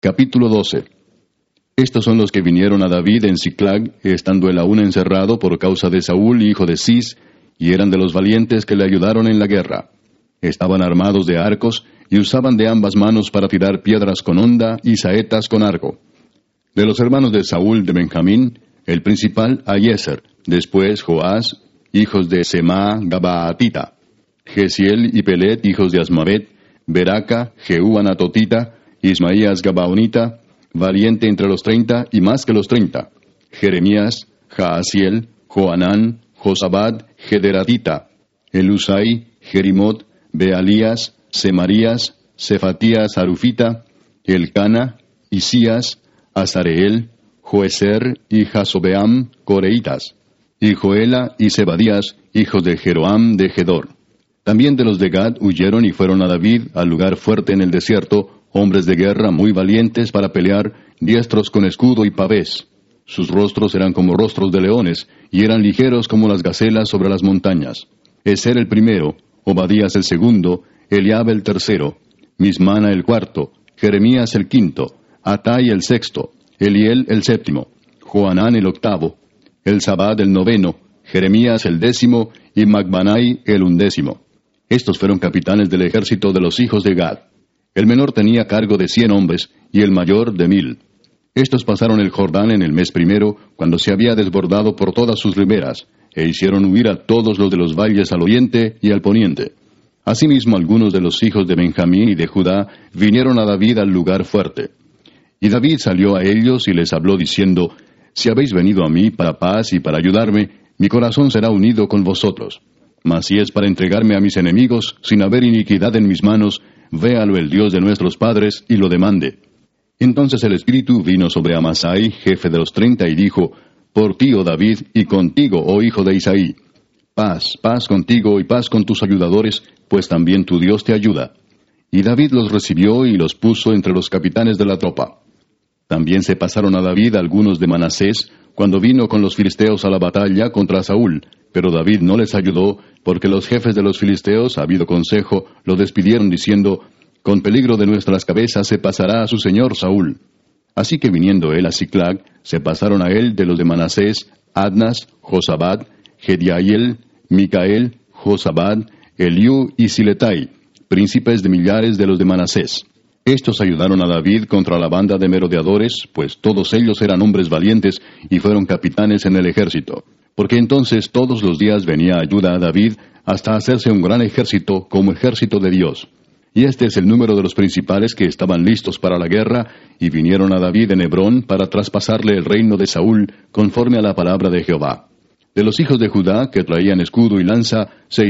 Capítulo 12. Estos son los que vinieron a David en Siclag, estando él aún encerrado por causa de Saúl, hijo de Cis, y eran de los valientes que le ayudaron en la guerra. Estaban armados de arcos, y usaban de ambas manos para tirar piedras con honda y saetas con arco. De los hermanos de Saúl de Benjamín, el principal Ahiezer, después Joás, hijos de Semá Gabaatita, Gesiel y Pelet, hijos de Asmavet, Beraca, Jehú Anatotita, Ismaías Gabaonita, valiente entre los 30 y más que los 30, Jeremías, Jaasiel, Joanán, Josabad, Gederatita, Elusai, Jerimot, Bealías, Semarías, Cefatías Arufita, Elcana, Isías, Azareel, Joezer y Jasobeam, Coreitas, y Joela y Zebadías, hijos de Jeroam de Gedor. También de los de Gad huyeron y fueron a David al lugar fuerte en el desierto, hombres de guerra muy valientes para pelear, diestros con escudo y pavés. Sus rostros eran como rostros de leones, y eran ligeros como las gacelas sobre las montañas. Ezer el primero, Obadías el segundo, Eliab el tercero, Mismana el cuarto, Jeremías el quinto, Atai el sexto, Eliel el séptimo, Joanán el octavo, Elzabad el noveno, Jeremías el décimo, y Macbanai el undécimo. Estos fueron capitanes del ejército de los hijos de Gad. El menor tenía cargo de 100 hombres, y el mayor de 1000. Estos pasaron el Jordán en el mes primero, cuando se había desbordado por todas sus riberas, e hicieron huir a todos los de los valles al oriente y al poniente. Asimismo algunos de los hijos de Benjamín y de Judá vinieron a David al lugar fuerte. Y David salió a ellos y les habló diciendo, Si habéis venido a mí para paz y para ayudarme, mi corazón será unido con vosotros. Mas si es para entregarme a mis enemigos, sin haber iniquidad en mis manos, véalo el Dios de nuestros padres y lo demande. Entonces el Espíritu vino sobre Amasai, jefe de los 30, y dijo, Por ti, oh David, y contigo, oh hijo de Isaí. Paz, paz contigo y paz con tus ayudadores, pues también tu Dios te ayuda. Y David los recibió y los puso entre los capitanes de la tropa. También se pasaron a David algunos de Manasés, cuando vino con los filisteos a la batalla contra Saúl, pero David no les ayudó, porque los jefes de los filisteos, habido consejo, lo despidieron diciendo, Con peligro de nuestras cabezas se pasará a su señor Saúl. Así que viniendo él a Siclag, se pasaron a él de los de Manasés, Adnas, Josabad, Gediael, Micael, Josabad, Eliú y Siletai, príncipes de millares de los de Manasés. Estos ayudaron a David contra la banda de merodeadores, pues todos ellos eran hombres valientes y fueron capitanes en el ejército. Porque entonces todos los días venía ayuda a David hasta hacerse un gran ejército como ejército de Dios. Y este es el número de los principales que estaban listos para la guerra y vinieron a David en Hebrón para traspasarle el reino de Saúl conforme a la palabra de Jehová. De los hijos de Judá, que traían escudo y lanza,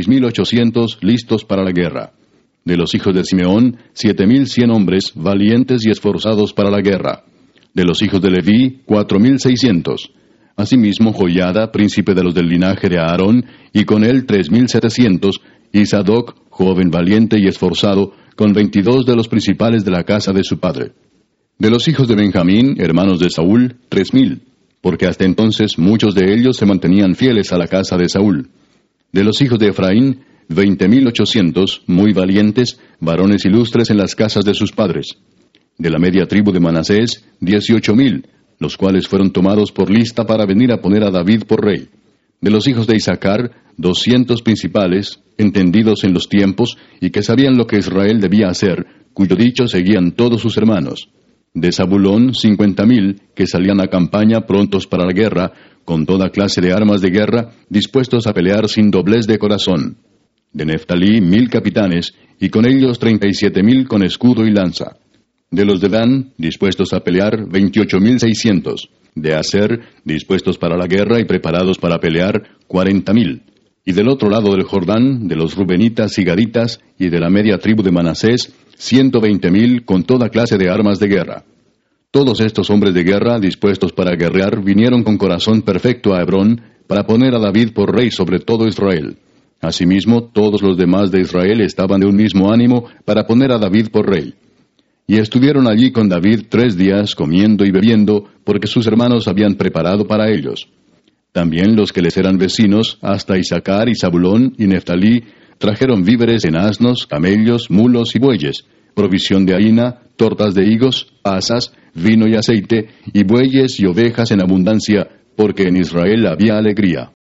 6,800 listos para la guerra. De los hijos de Simeón, 7,100 hombres, valientes y esforzados para la guerra. De los hijos de Leví, 4,600. Asimismo Joiada, príncipe de los del linaje de Aarón, y con él 3,700, y Sadoc, joven valiente y esforzado, con 22 de los principales de la casa de su padre. De los hijos de Benjamín, hermanos de Saúl, 3,000. Porque hasta entonces muchos de ellos se mantenían fieles a la casa de Saúl. De los hijos de Efraín, 20,800, muy valientes, varones ilustres en las casas de sus padres. De la media tribu de Manasés, 18,000, los cuales fueron tomados por lista para venir a poner a David por rey. De los hijos de Isaacar, 200 principales, entendidos en los tiempos, y que sabían lo que Israel debía hacer, cuyo dicho seguían todos sus hermanos. De Zabulón, 50,000, que salían a campaña prontos para la guerra, con toda clase de armas de guerra, dispuestos a pelear sin doblez de corazón. De Neftalí, 1,000 capitanes, y con ellos 37,000 con escudo y lanza. De los de Dan, dispuestos a pelear, 28,600. De Aser, dispuestos para la guerra y preparados para pelear, 40,000. Y del otro lado del Jordán, de los Rubenitas y Gaditas, y de la media tribu de Manasés, 120,000 con toda clase de armas de guerra. Todos estos hombres de guerra, dispuestos para guerrear, vinieron con corazón perfecto a Hebrón, para poner a David por rey sobre todo Israel. Asimismo, todos los demás de Israel estaban de un mismo ánimo para poner a David por rey. Y estuvieron allí con David 3 días, comiendo y bebiendo, porque sus hermanos habían preparado para ellos. También los que les eran vecinos, hasta Isaacar y Zabulón y Neftalí, trajeron víveres en asnos, camellos, mulos y bueyes, provisión de harina, tortas de higos, asas, vino y aceite, y bueyes y ovejas en abundancia, porque en Israel había alegría.